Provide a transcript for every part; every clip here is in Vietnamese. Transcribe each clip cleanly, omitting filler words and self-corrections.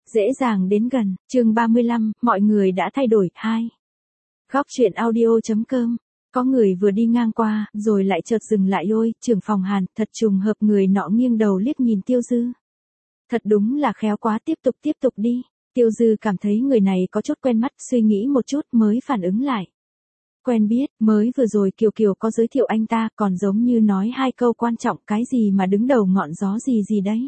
Dễ dàng đến gần, chương 35, mọi người đã thay đổi, 2. Góc truyện audio.com. Có người vừa đi ngang qua, rồi lại chợt dừng lại ôi, trưởng phòng Hàn, thật trùng hợp người nọ nghiêng đầu liếc nhìn Tiêu Dư. Thật đúng là khéo quá, tiếp tục đi. Tiêu Dư cảm thấy người này có chút quen mắt, suy nghĩ một chút mới phản ứng lại. Quen biết, mới vừa rồi Kiều Kiều có giới thiệu anh ta, còn giống như nói hai câu quan trọng, cái gì mà đứng đầu ngọn gió gì đấy.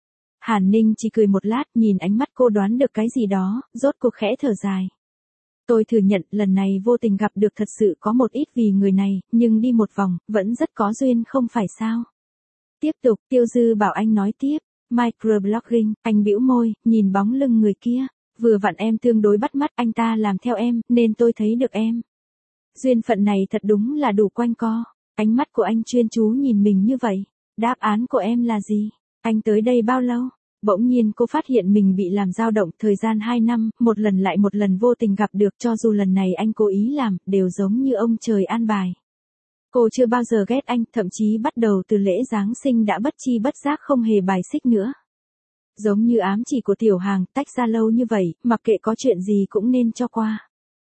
Hàn Ninh chỉ cười một lát, nhìn ánh mắt cô đoán được cái gì đó, rốt cuộc khẽ thở dài. Tôi thừa nhận lần này vô tình gặp được thật sự có một ít vì người này, nhưng đi một vòng, vẫn rất có duyên không phải sao. Tiếp tục, Tiêu Dư bảo anh nói tiếp. Microblogging, anh bĩu môi, nhìn bóng lưng người kia. Vừa vặn em tương đối bắt mắt, anh ta làm theo em, nên tôi thấy được em. Duyên phận này thật đúng là đủ quanh co. Ánh mắt của anh chuyên chú nhìn mình như vậy. Đáp án của em là gì? Anh tới đây bao lâu? Bỗng nhiên cô phát hiện mình bị làm dao động, thời gian 2 năm, một lần lại một lần vô tình gặp được, cho dù lần này anh cố ý làm, đều giống như ông trời an bài. Cô chưa bao giờ ghét anh, thậm chí bắt đầu từ lễ Giáng sinh đã bất chi bất giác không hề bài xích nữa. Giống như ám chỉ của Tiểu Hàng, tách ra lâu như vậy, mặc kệ có chuyện gì cũng nên cho qua.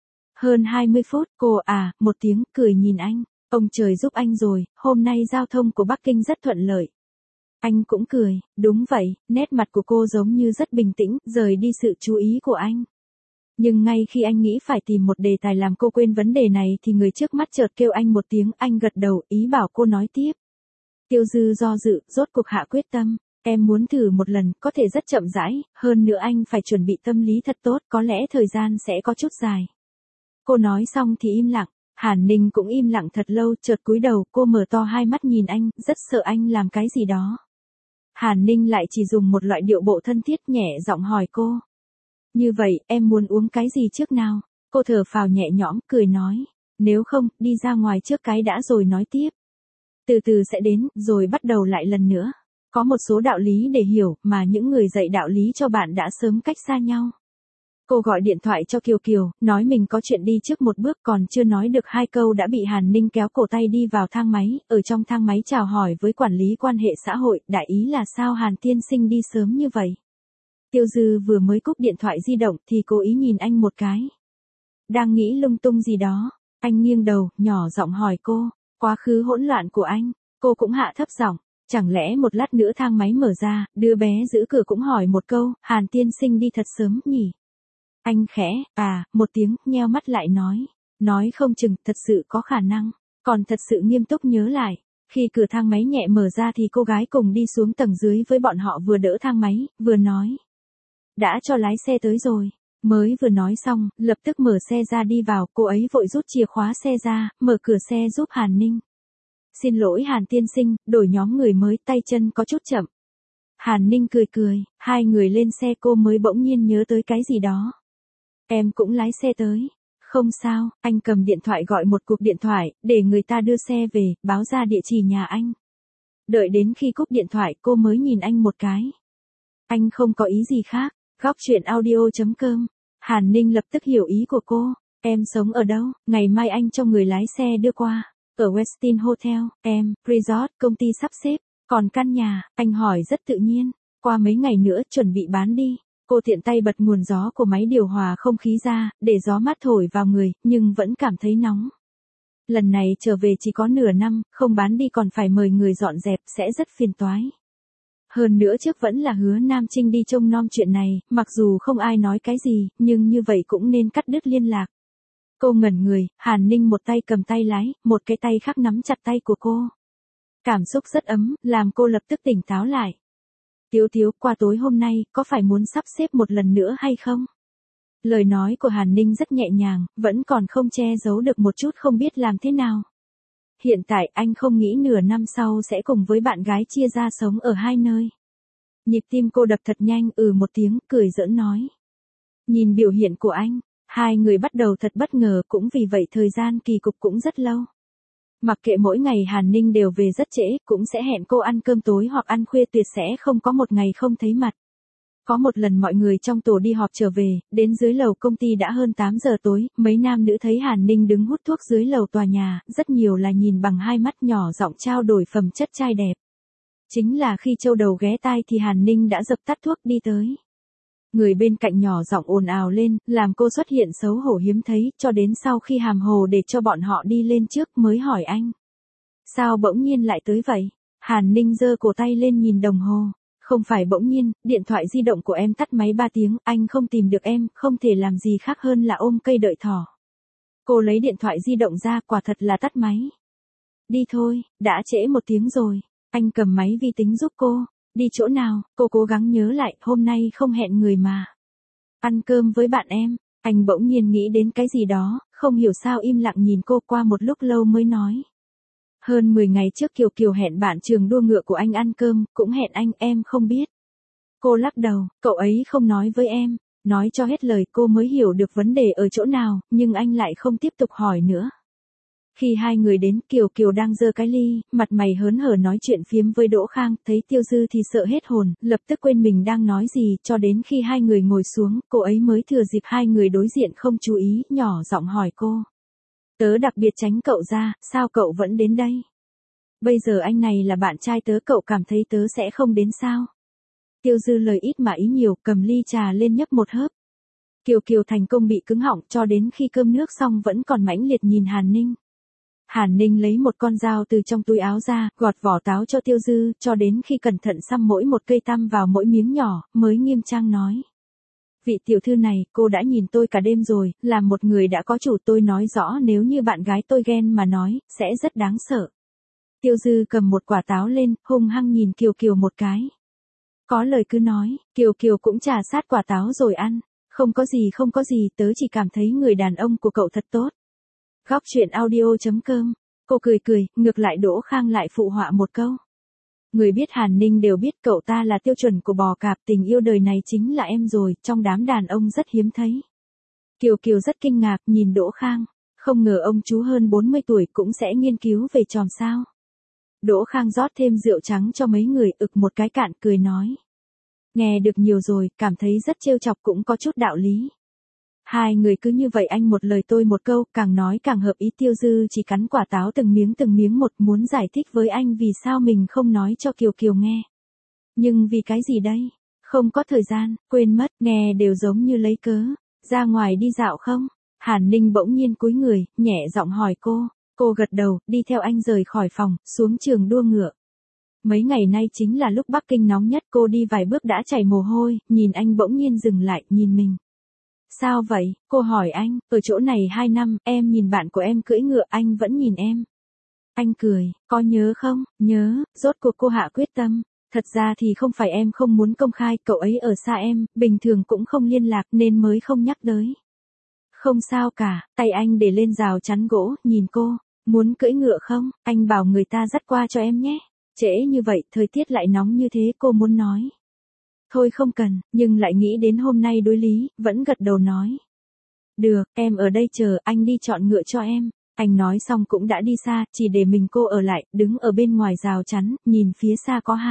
Hơn 20 phút, cô một tiếng, cười nhìn anh. Ông trời giúp anh rồi, hôm nay giao thông của Bắc Kinh rất thuận lợi. Anh cũng cười, đúng vậy, nét mặt của cô giống như rất bình tĩnh, rời đi sự chú ý của anh. Nhưng ngay khi anh nghĩ phải tìm một đề tài làm cô quên vấn đề này thì người trước mắt chợt kêu anh một tiếng, anh gật đầu, ý bảo cô nói tiếp. Tiêu Dư do dự, rốt cuộc hạ quyết tâm, em muốn thử một lần, có thể rất chậm rãi, hơn nữa anh phải chuẩn bị tâm lý thật tốt, có lẽ thời gian sẽ có chút dài. Cô nói xong thì im lặng, Hàn Ninh cũng im lặng thật lâu, chợt cúi đầu, cô mở to hai mắt nhìn anh, rất sợ anh làm cái gì đó. Hàn Ninh lại chỉ dùng một loại điệu bộ thân thiết nhẹ giọng hỏi cô. Như vậy, em muốn uống cái gì trước nào? Cô thở phào nhẹ nhõm, cười nói. Nếu không, đi ra ngoài trước cái đã rồi nói tiếp. Từ từ sẽ đến, rồi bắt đầu lại lần nữa. Có một số đạo lý để hiểu, mà những người dạy đạo lý cho bạn đã sớm cách xa nhau. Cô gọi điện thoại cho Kiều Kiều, nói mình có chuyện đi trước một bước, còn chưa nói được 2 câu đã bị Hàn Ninh kéo cổ tay đi vào thang máy, ở trong thang máy chào hỏi với quản lý quan hệ xã hội, đại ý là sao Hàn tiên sinh đi sớm như vậy. Tiêu Dư vừa mới cúp điện thoại di động thì cố ý nhìn anh một cái. Đang nghĩ lung tung gì đó, anh nghiêng đầu, nhỏ giọng hỏi cô, quá khứ hỗn loạn của anh, cô cũng hạ thấp giọng, chẳng lẽ một lát nữa thang máy mở ra, đứa bé giữ cửa cũng hỏi một câu, Hàn tiên sinh đi thật sớm nhỉ? Anh khẽ, một tiếng, nheo mắt lại nói không chừng, thật sự có khả năng, còn thật sự nghiêm túc nhớ lại. Khi cửa thang máy nhẹ mở ra thì cô gái cùng đi xuống tầng dưới với bọn họ vừa đỡ thang máy, vừa nói. Đã cho lái xe tới rồi. Mới vừa nói xong, lập tức mở xe ra đi vào, cô ấy vội rút chìa khóa xe ra, mở cửa xe giúp Hàn Ninh. Xin lỗi Hàn tiên sinh, đổi nhóm người mới, tay chân có chút chậm. Hàn Ninh cười, hai người lên xe cô mới bỗng nhiên nhớ tới cái gì đó. Em cũng lái xe tới. Không sao, anh cầm điện thoại gọi một cuộc điện thoại, để người ta đưa xe về, báo ra địa chỉ nhà anh. Đợi đến khi cúp điện thoại cô mới nhìn anh một cái. Anh không có ý gì khác. Góc truyện audio.com. Hàn Ninh lập tức hiểu ý của cô. Em sống ở đâu? Ngày mai anh cho người lái xe đưa qua. Ở Westin Hotel, Resort, công ty sắp xếp. Còn căn nhà, anh hỏi rất tự nhiên. Qua mấy ngày nữa chuẩn bị bán đi. Cô tiện tay bật nguồn gió của máy điều hòa không khí ra, để gió mát thổi vào người, nhưng vẫn cảm thấy nóng. Lần này trở về chỉ có nửa năm, không bán đi còn phải mời người dọn dẹp, sẽ rất phiền toái. Hơn nữa trước vẫn là hứa Nam Trinh đi trông nom chuyện này, mặc dù không ai nói cái gì, nhưng như vậy cũng nên cắt đứt liên lạc. Cô ngẩn người, Hàn Ninh một tay cầm tay lái, một cái tay khác nắm chặt tay của cô. Cảm xúc rất ấm, làm cô lập tức tỉnh táo lại. Tiếu, qua tối hôm nay, có phải muốn sắp xếp một lần nữa hay không? Lời nói của Hàn Ninh rất nhẹ nhàng, vẫn còn không che giấu được một chút không biết làm thế nào. Hiện tại anh không nghĩ nửa năm sau sẽ cùng với bạn gái chia ra sống ở hai nơi. Nhịp tim cô đập thật nhanh, một tiếng, cười giỡn nói. Nhìn biểu hiện của anh, hai người bắt đầu thật bất ngờ, cũng vì vậy thời gian kỳ cục cũng rất lâu. Mặc kệ mỗi ngày Hàn Ninh đều về rất trễ, cũng sẽ hẹn cô ăn cơm tối hoặc ăn khuya, tuyệt sẽ không có một ngày không thấy mặt. Có một lần mọi người trong tổ đi họp trở về, đến dưới lầu công ty đã hơn 8 giờ tối, mấy nam nữ thấy Hàn Ninh đứng hút thuốc dưới lầu tòa nhà, rất nhiều là nhìn bằng hai mắt, nhỏ giọng trao đổi phẩm chất trai đẹp. Chính là khi châu đầu ghé tai thì Hàn Ninh đã dập tắt thuốc đi tới. Người bên cạnh nhỏ giọng ồn ào lên, làm cô xuất hiện xấu hổ hiếm thấy, cho đến sau khi hàm hồ để cho bọn họ đi lên trước mới hỏi anh. Sao bỗng nhiên lại tới vậy? Hàn Ninh giơ cổ tay lên nhìn đồng hồ. Không phải bỗng nhiên, điện thoại di động của em tắt máy 3 tiếng, anh không tìm được em, không thể làm gì khác hơn là ôm cây đợi thỏ. Cô lấy điện thoại di động ra, quả thật là tắt máy. Đi thôi, đã trễ 1 tiếng rồi. Anh cầm máy vi tính giúp cô. Đi chỗ nào? Cô cố gắng nhớ lại, hôm nay không hẹn người mà. Ăn cơm với bạn em. Anh bỗng nhiên nghĩ đến cái gì đó, không hiểu sao im lặng nhìn cô, qua một lúc lâu mới nói. Hơn 10 ngày trước Kiều Kiều hẹn bạn trường đua ngựa của anh ăn cơm, cũng hẹn anh, em không biết. Cô lắc đầu, cậu ấy không nói với em. Nói cho hết lời cô mới hiểu được vấn đề ở chỗ nào, nhưng anh lại không tiếp tục hỏi nữa. Khi hai người đến, Kiều Kiều đang giơ cái ly, mặt mày hớn hở nói chuyện phiếm với Đỗ Khang, thấy Tiêu Dư thì sợ hết hồn, lập tức quên mình đang nói gì, cho đến khi hai người ngồi xuống, cô ấy mới thừa dịp hai người đối diện không chú ý, nhỏ giọng hỏi cô. Tớ đặc biệt tránh cậu ra, sao cậu vẫn đến đây? Bây giờ anh này là bạn trai tớ, cậu cảm thấy tớ sẽ không đến sao? Tiêu Dư lời ít mà ý nhiều, cầm ly trà lên nhấp một hớp. Kiều Kiều thành công bị cứng họng, cho đến khi cơm nước xong vẫn còn mãnh liệt nhìn Hàn Ninh. Hàn Ninh lấy một con dao từ trong túi áo ra, gọt vỏ táo cho Tiêu Dư, cho đến khi cẩn thận xăm mỗi một cây tăm vào mỗi miếng nhỏ, mới nghiêm trang nói. Vị tiểu thư này, cô đã nhìn tôi cả đêm rồi, là một người đã có chủ, tôi nói rõ nếu như bạn gái tôi ghen mà nói, sẽ rất đáng sợ. Tiêu Dư cầm một quả táo lên, hung hăng nhìn Kiều Kiều một cái. Có lời cứ nói, Kiều Kiều cũng trà sát quả táo rồi ăn. Không có gì, tớ chỉ cảm thấy người đàn ông của cậu thật tốt. Góc truyện audio.com. Cô cười, ngược lại Đỗ Khang lại phụ họa một câu. Người biết Hàn Ninh đều biết cậu ta là tiêu chuẩn của bò cạp, tình yêu đời này chính là em rồi, trong đám đàn ông rất hiếm thấy. Kiều Kiều rất kinh ngạc nhìn Đỗ Khang, không ngờ ông chú hơn 40 tuổi cũng sẽ nghiên cứu về chòm sao. Đỗ Khang rót thêm rượu trắng cho mấy người, ực một cái cạn, cười nói. Nghe được nhiều rồi, cảm thấy rất trêu chọc, cũng có chút đạo lý. Hai người cứ như vậy anh một lời tôi một câu, càng nói càng hợp ý. Tiêu Dư chỉ cắn quả táo từng miếng một, muốn giải thích với anh vì sao mình không nói cho Kiều Kiều nghe. Nhưng vì cái gì đây? Không có thời gian, quên mất, nghe đều giống như lấy cớ. Ra ngoài đi dạo không? Hàn Ninh bỗng nhiên cúi người, nhẹ giọng hỏi cô. Cô gật đầu, đi theo anh rời khỏi phòng, xuống trường đua ngựa. Mấy ngày nay chính là lúc Bắc Kinh nóng nhất, cô đi vài bước đã chảy mồ hôi, nhìn anh bỗng nhiên dừng lại, nhìn mình. Sao vậy? Cô hỏi anh, ở chỗ này 2 năm, em nhìn bạn của em cưỡi ngựa, anh vẫn nhìn em. Anh cười, có nhớ không? Nhớ, rốt cuộc cô hạ quyết tâm. Thật ra thì không phải em không muốn công khai, cậu ấy ở xa em, bình thường cũng không liên lạc nên mới không nhắc tới. Không sao cả, tay anh để lên rào chắn gỗ, nhìn cô. Muốn cưỡi ngựa không? Anh bảo người ta dắt qua cho em nhé. Trễ như vậy, thời tiết lại nóng như thế, cô muốn nói. Thôi không cần, nhưng lại nghĩ đến hôm nay đối lý, vẫn gật đầu nói. Được, em ở đây chờ, anh đi chọn ngựa cho em. Anh nói xong cũng đã đi xa, chỉ để mình cô ở lại, đứng ở bên ngoài rào chắn, nhìn phía xa có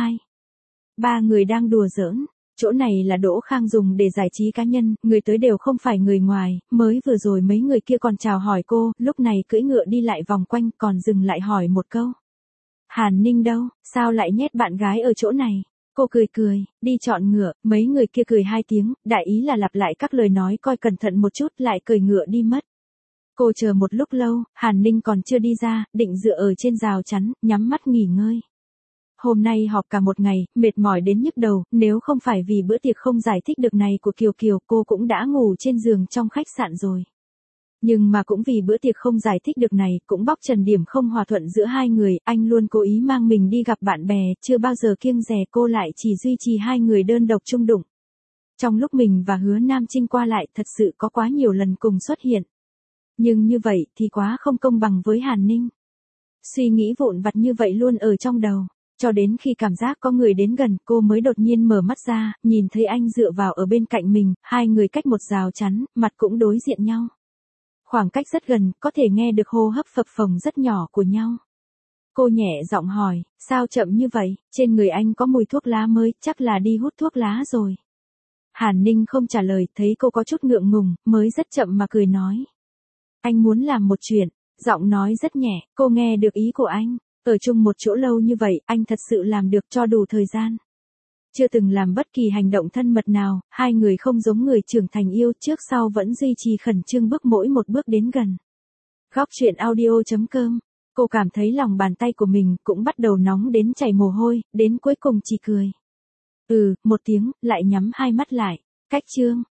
2-3 người đang đùa giỡn. Chỗ này là Đỗ Khang dùng để giải trí cá nhân, người tới đều không phải người ngoài, mới vừa rồi mấy người kia còn chào hỏi cô, lúc này cưỡi ngựa đi lại vòng quanh, còn dừng lại hỏi một câu. Hàn Ninh đâu, sao lại nhét bạn gái ở chỗ này? Cô cười, đi chọn ngựa, mấy người kia cười 2 tiếng, đại ý là lặp lại các lời nói coi cẩn thận một chút, lại cởi ngựa đi mất. Cô chờ một lúc lâu, Hàn Ninh còn chưa đi ra, định dựa ở trên rào chắn, nhắm mắt nghỉ ngơi. Hôm nay họp cả một ngày, mệt mỏi đến nhức đầu, nếu không phải vì bữa tiệc không giải thích được này của Kiều Kiều, cô cũng đã ngủ trên giường trong khách sạn rồi. Nhưng mà cũng vì bữa tiệc không giải thích được này, cũng bóc trần điểm không hòa thuận giữa hai người, anh luôn cố ý mang mình đi gặp bạn bè, chưa bao giờ kiêng dè, cô lại chỉ duy trì hai người đơn độc chung đụng. Trong lúc mình và Hứa Nam Trinh qua lại, thật sự có quá nhiều lần cùng xuất hiện. Nhưng như vậy thì quá không công bằng với Hàn Ninh. Suy nghĩ vụn vặt như vậy luôn ở trong đầu. Cho đến khi cảm giác có người đến gần, cô mới đột nhiên mở mắt ra, nhìn thấy anh dựa vào ở bên cạnh mình, hai người cách một rào chắn, mặt cũng đối diện nhau. Khoảng cách rất gần, có thể nghe được hô hấp phập phồng rất nhỏ của nhau. Cô nhẹ giọng hỏi, sao chậm như vậy, trên người anh có mùi thuốc lá mới, chắc là đi hút thuốc lá rồi. Hàn Ninh không trả lời, thấy cô có chút ngượng ngùng, mới rất chậm mà cười nói. Anh muốn làm một chuyện, giọng nói rất nhẹ, cô nghe được ý của anh. Ở chung một chỗ lâu như vậy, anh thật sự làm được cho đủ thời gian. Chưa từng làm bất kỳ hành động thân mật nào, hai người không giống người trưởng thành yêu, trước sau vẫn duy trì khẩn trương bước mỗi một bước đến gần. Góc chuyện audio.com. Cô cảm thấy lòng bàn tay của mình cũng bắt đầu nóng đến chảy mồ hôi, đến cuối cùng chỉ cười. Một tiếng, lại nhắm hai mắt lại. Cách chương.